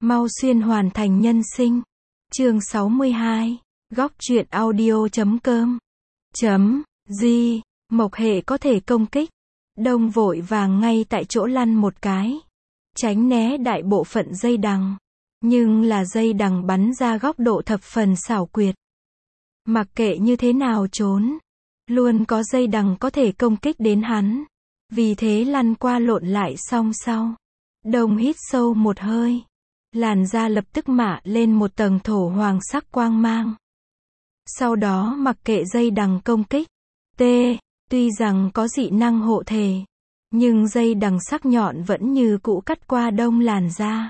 Mau xuyên hoàn thành nhân sinh. Chương 62. Góc truyện audio.com. Di, Mộc Hệ có thể công kích. Đông vội vàng ngay tại chỗ lăn một cái, tránh né đại bộ phận dây đằng. Nhưng là dây đằng bắn ra góc độ thập phần xảo quyệt. Mặc kệ như thế nào trốn, luôn có dây đằng có thể công kích đến hắn. Vì thế lăn qua lộn lại song sau. Đông hít sâu một hơi. Làn da lập tức mạ lên một tầng thổ hoàng sắc quang mang. Sau đó mặc kệ dây đằng công kích. Tuy rằng có dị năng hộ thể, nhưng dây đằng sắc nhọn vẫn như cũ cắt qua Đông làn da.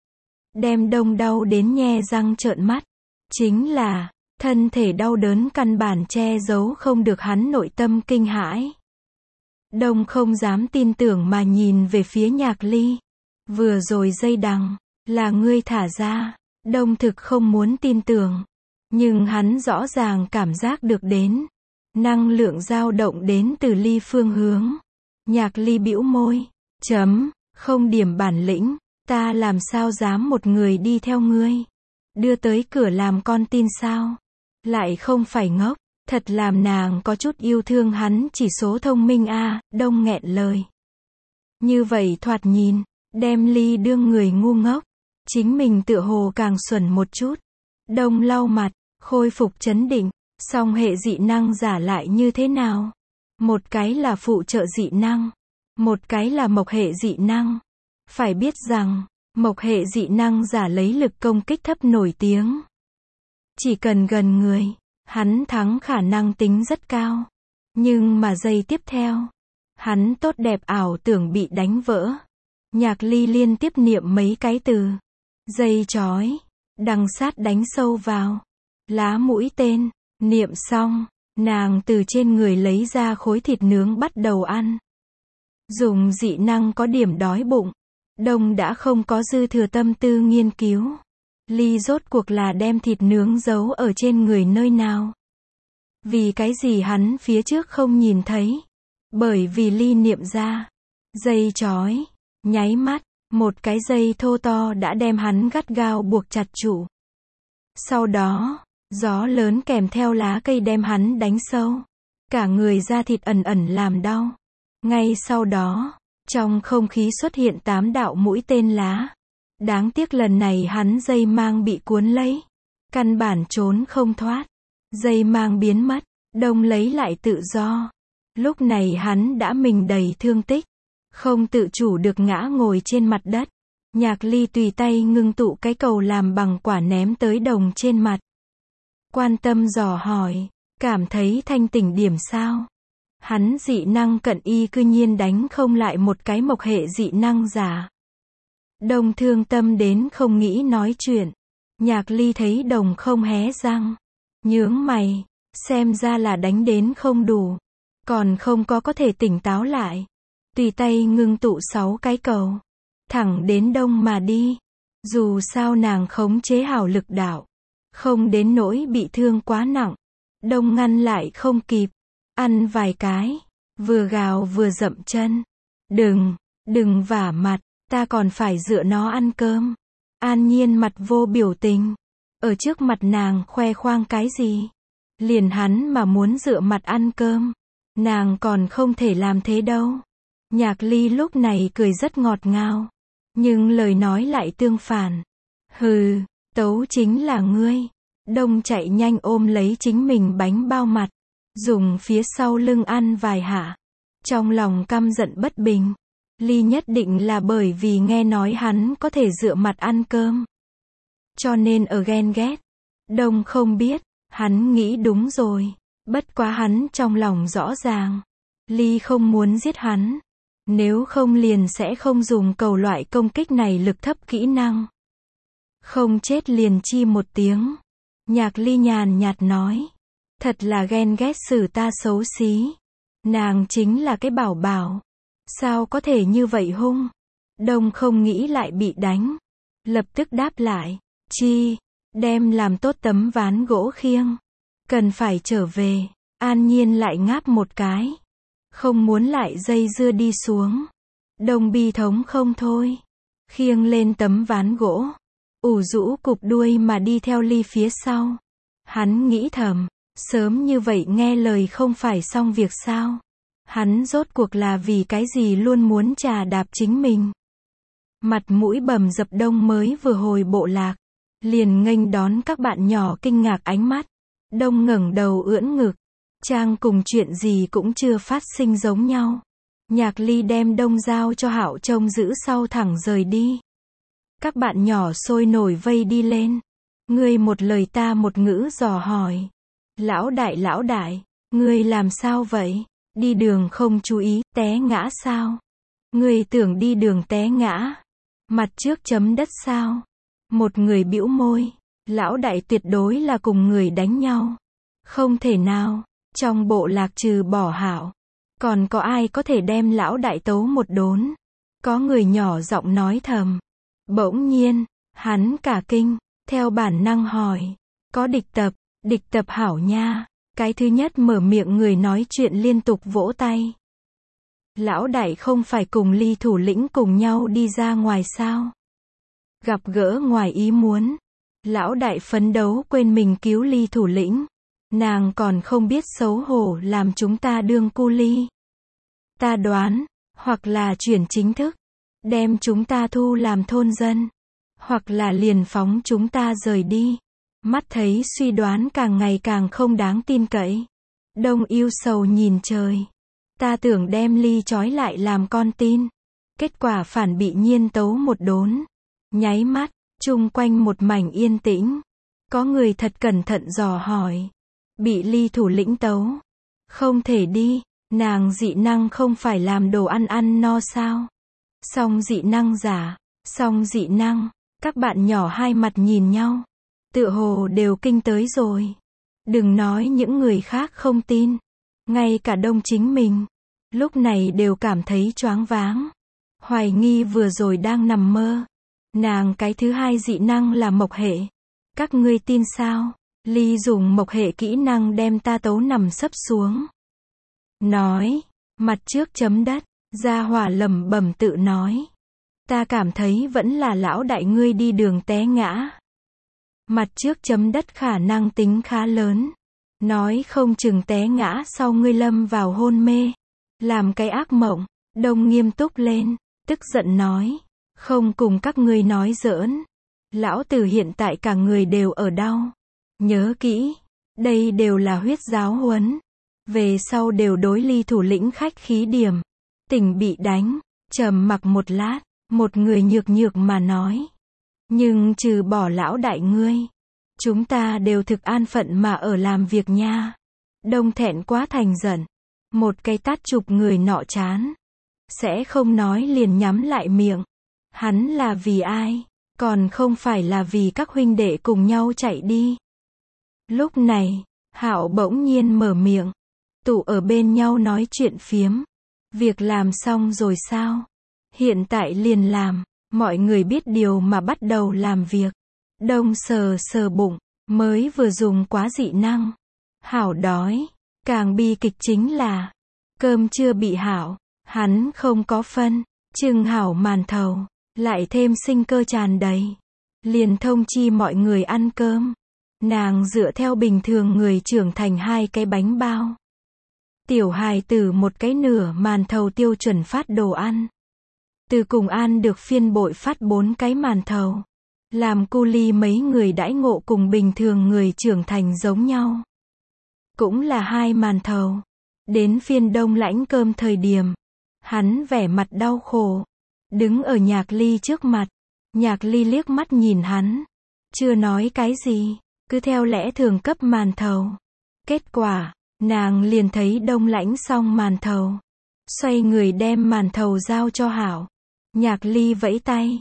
Đem Đông đau đến nhe răng trợn mắt. Chính là, thân thể đau đớn căn bản che giấu không được hắn nội tâm kinh hãi. Đông không dám tin tưởng mà nhìn về phía Nhạc Ly. Vừa rồi dây đằng, là ngươi thả ra. Đông thực không muốn tin tưởng. Nhưng hắn rõ ràng cảm giác được đến. Năng lượng dao động đến từ Ly phương hướng. Nhạc Ly bĩu môi. Không điểm bản lĩnh. Ta làm sao dám một người đi theo ngươi. Đưa tới cửa làm con tin sao. Lại không phải ngốc. Thật làm nàng có chút yêu thương hắn chỉ số thông minh a. Đông nghẹn lời. Như vậy thoạt nhìn, đem Ly đương người ngu ngốc. Chính mình tựa hồ càng xuẩn một chút. Đông lau mặt, khôi phục trấn định. Song hệ dị năng giả lại như thế nào? Một cái là phụ trợ dị năng. Một cái là mộc hệ dị năng. Phải biết rằng, mộc hệ dị năng giả lấy lực công kích thấp nổi tiếng. Chỉ cần gần người, hắn thắng khả năng tính rất cao. Nhưng mà giây tiếp theo, hắn tốt đẹp ảo tưởng bị đánh vỡ. Nhạc Ly liên tiếp niệm mấy cái từ. Dây chói, đằng sát đánh sâu vào. Lá mũi tên, niệm xong, nàng từ trên người lấy ra khối thịt nướng bắt đầu ăn. Dùng dị năng có điểm đói bụng. Đông đã không có dư thừa tâm tư nghiên cứu. Ly rốt cuộc là đem thịt nướng giấu ở trên người nơi nào. Vì cái gì hắn phía trước không nhìn thấy. Bởi vì Ly niệm ra. Dây chói. Nháy mắt, một cái dây thô to đã đem hắn gắt gao buộc chặt trụ. Sau đó, gió lớn kèm theo lá cây đem hắn đánh sâu. Cả người da thịt ẩn ẩn làm đau. Ngay sau đó, trong không khí xuất hiện 8 đạo mũi tên lá. Đáng tiếc lần này hắn dây mang bị cuốn lấy. Căn bản trốn không thoát. Dây mang biến mất, Đông lấy lại tự do. Lúc này hắn đã mình đầy thương tích. Không tự chủ được ngã ngồi trên mặt đất. Nhạc Ly tùy tay ngưng tụ cái cầu làm bằng quả ném tới Đồng trên mặt. Quan tâm dò hỏi, cảm thấy thanh tỉnh điểm sao? Hắn dị năng cận y cư nhiên đánh không lại một cái mộc hệ dị năng giả. Đồng thương tâm đến không nghĩ nói chuyện. Nhạc Ly thấy Đồng không hé răng. Nhướng mày, xem ra là đánh đến không đủ. Còn không có thể tỉnh táo lại. Tùy tay ngưng tụ 6 cái cầu. Thẳng đến Đông mà đi. Dù sao nàng khống chế hảo lực đạo. Không đến nỗi bị thương quá nặng. Đông ngăn lại không kịp. Ăn vài cái. Vừa gào vừa dậm chân. Đừng vả mặt. Ta còn phải dựa nó ăn cơm. An Nhiên mặt vô biểu tình. Ở trước mặt nàng khoe khoang cái gì. Liền hắn mà muốn dựa mặt ăn cơm. Nàng còn không thể làm thế đâu. Nhạc Ly lúc này cười rất ngọt ngào. Nhưng lời nói lại tương phản. Hừ, tấu chính là ngươi. Đông chạy nhanh ôm lấy chính mình bánh bao mặt. Dùng phía sau lưng ăn vài hạ. Trong lòng căm giận bất bình. Ly nhất định là bởi vì nghe nói hắn có thể dựa mặt ăn cơm. Cho nên ở ghen ghét. Đông không biết. Hắn nghĩ đúng rồi. Bất quá hắn trong lòng rõ ràng. Ly không muốn giết hắn. Nếu không liền sẽ không dùng cầu loại công kích này lực thấp kỹ năng. Không chết liền chi một tiếng. Nhạc Ly nhàn nhạt nói. Thật là ghen ghét xử ta xấu xí. Nàng chính là cái bảo bảo. Sao có thể như vậy hung? Đông không nghĩ lại bị đánh. Lập tức đáp lại. Đem làm tốt tấm ván gỗ khiêng. Cần phải trở về. An Nhiên lại ngáp một cái. Không muốn lại dây dưa đi xuống. Đông bi thống không thôi. Khiêng lên tấm ván gỗ. ủ rũ cụp đuôi mà đi theo Ly phía sau. Hắn nghĩ thầm, sớm như vậy nghe lời không phải xong việc sao? Hắn rốt cuộc là vì cái gì luôn muốn chà đạp chính mình? Mặt mũi bầm dập Đông mới vừa hồi bộ lạc, liền nghênh đón các bạn nhỏ kinh ngạc ánh mắt. Đông ngẩng đầu ưỡn ngực, Trang cùng chuyện gì cũng chưa phát sinh giống nhau. Nhạc Ly đem Đông giao cho Hạo trông giữ sau thẳng rời đi. Các bạn nhỏ sôi nổi vây đi lên. Ngươi một lời ta một ngữ dò hỏi. Lão đại, ngươi làm sao vậy? Đi đường không chú ý, té ngã sao? Ngươi tưởng đi đường té ngã? Mặt trước chấm đất sao? Một người bĩu môi. Lão đại tuyệt đối là cùng người đánh nhau. Không thể nào, trong bộ lạc trừ bỏ Hạo, còn có ai có thể đem lão đại tấu một đốn? Có người nhỏ giọng nói thầm. Bỗng nhiên, hắn cả kinh, theo bản năng hỏi. Có địch tập hảo nha. Cái thứ nhất mở miệng người nói chuyện liên tục vỗ tay. Lão đại không phải cùng Ly thủ lĩnh cùng nhau đi ra ngoài sao? Gặp gỡ ngoài ý muốn. Lão đại phấn đấu quên mình cứu Ly thủ lĩnh. Nàng còn không biết xấu hổ làm chúng ta đương cu ly. Ta đoán, hoặc là chuyển chính thức, đem chúng ta thu làm thôn dân, hoặc là liền phóng chúng ta rời đi. Mắt thấy suy đoán càng ngày càng không đáng tin cậy. Đông yêu sầu nhìn trời. Ta tưởng đem Ly trói lại làm con tin. Kết quả phản bị Nhiên tấu một đốn. Nháy mắt, chung quanh một mảnh yên tĩnh. Có người thật cẩn thận dò hỏi. Bị Ly thủ lĩnh tấu. Không thể đi, nàng dị năng không phải làm đồ ăn no sao? Song dị năng giả, song dị năng. Các bạn nhỏ hai mặt nhìn nhau. Tựa hồ đều kinh tới rồi. Đừng nói những người khác không tin. Ngay cả Đông chính mình. Lúc này đều cảm thấy choáng váng. Hoài nghi vừa rồi đang nằm mơ. Nàng cái thứ hai dị năng là mộc hệ. Các ngươi tin sao? Ly dùng mộc hệ kỹ năng đem ta tấu nằm sấp xuống. Nói. Mặt trước chấm đất. Gia hỏa lẩm bẩm tự nói. Ta cảm thấy vẫn là lão đại ngươi đi đường té ngã. Mặt trước chấm đất khả năng tính khá lớn. Nói không chừng té ngã sau ngươi lâm vào hôn mê. Làm cái ác mộng. Đông nghiêm túc lên. Tức giận nói. Không cùng các ngươi nói giỡn. Lão tử hiện tại cả người đều ở đau. Nhớ kỹ. Đây đều là huyết giáo huấn. Về sau đều đối Ly thủ lĩnh khách khí điểm. Tỉnh bị đánh. Trầm mặc một lát. Một người nhược mà nói. Nhưng trừ bỏ lão đại ngươi. Chúng ta đều thực an phận mà ở làm việc nha. Đông thẹn quá thành giận. Một cái tát chụp người nọ chán. Sẽ không nói liền nhắm lại miệng. Hắn là vì ai? Còn không phải là vì các huynh đệ cùng nhau chạy đi. Lúc này, Hạo bỗng nhiên mở miệng. Tụ ở bên nhau nói chuyện phiếm. Việc làm xong rồi sao? Hiện tại liền làm. Mọi người biết điều mà bắt đầu làm việc. Đông sờ bụng. Mới vừa dùng quá dị năng. Hảo đói. Càng bi kịch chính là cơm chưa bị Hạo. Hắn không có phân. Trưng hảo màn thầu. Lại thêm sinh cơ tràn đầy. Liền thông chi mọi người ăn cơm. Nàng dựa theo bình thường người trưởng thành 2 cái bánh bao. Tiểu hài tử một cái nửa màn thầu tiêu chuẩn phát đồ ăn. Từ cùng ăn được phiên bội phát 4 cái màn thầu. Làm cu ly mấy người đãi ngộ cùng bình thường người trưởng thành giống nhau. Cũng là 2 màn thầu. Đến phiên Đông lãnh cơm thời điểm. Hắn vẻ mặt đau khổ. Đứng ở Nhạc Ly trước mặt. Nhạc Ly liếc mắt nhìn hắn. Chưa nói cái gì. Cứ theo lẽ thường cấp màn thầu. Kết quả, nàng liền thấy Đông lãnh xong màn thầu. Xoay người đem màn thầu giao cho Hạo. Nhạc Ly vẫy tay.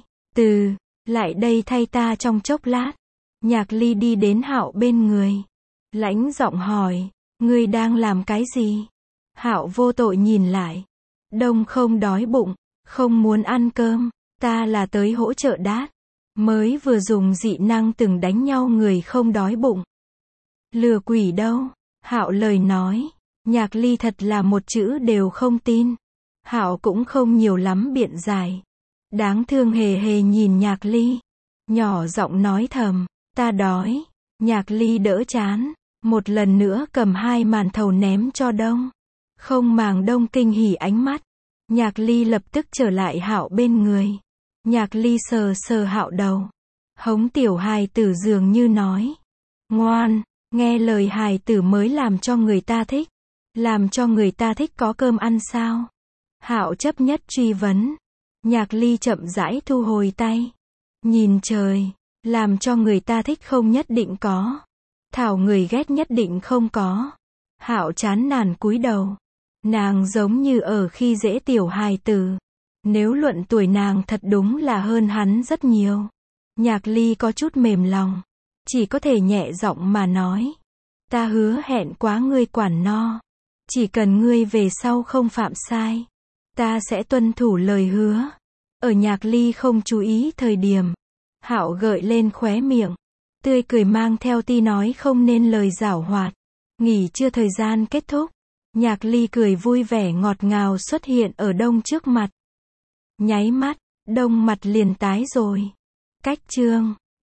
Lại đây thay ta trong chốc lát. Nhạc Ly đi đến Hạo bên người. Lãnh giọng hỏi. Ngươi đang làm cái gì? Hạo vô tội nhìn lại. Đông không đói bụng. Không muốn ăn cơm. Ta là tới hỗ trợ đát. Mới vừa dùng dị năng từng đánh nhau người không đói bụng. Lừa quỷ đâu? Hạo lời nói. Nhạc Ly thật là một chữ đều không tin. Hạo cũng không nhiều lắm biện giải. Đáng thương hề nhìn Nhạc Ly. nhỏ giọng nói thầm, ta đói. Nhạc Ly đỡ chán, một lần nữa cầm 2 màn thầu ném cho Đông. Không màng Đông kinh hỉ ánh mắt. Nhạc Ly lập tức trở lại Hạo bên người. Nhạc Ly sờ sờ Hạo đầu. Hống tiểu hài tử dường như nói. Ngoan, nghe lời hài tử mới làm cho người ta thích. Làm cho người ta thích có cơm ăn sao? Hạo chấp nhất truy vấn. Nhạc Ly chậm rãi thu hồi tay. Nhìn trời, làm cho người ta thích không nhất định có. Thảo người ghét nhất định không có. Hạo chán nản cúi đầu. Nàng giống như ở khi dễ tiểu hài tử. Nếu luận tuổi nàng thật đúng là hơn hắn rất nhiều. Nhạc Ly có chút mềm lòng. Chỉ có thể nhẹ giọng mà nói. Ta hứa hẹn quá ngươi quản no. Chỉ cần ngươi về sau không phạm sai. Ta sẽ tuân thủ lời hứa. Ở Nhạc Ly không chú ý thời điểm. Hạo gợi lên khóe miệng. Tươi cười mang theo ti nói không nên lời giảo hoạt. Nghỉ trưa thời gian kết thúc. Nhạc Ly cười vui vẻ ngọt ngào xuất hiện ở Đông trước mặt. Nháy mắt, Đông mặt liền tái rồi. Cách chương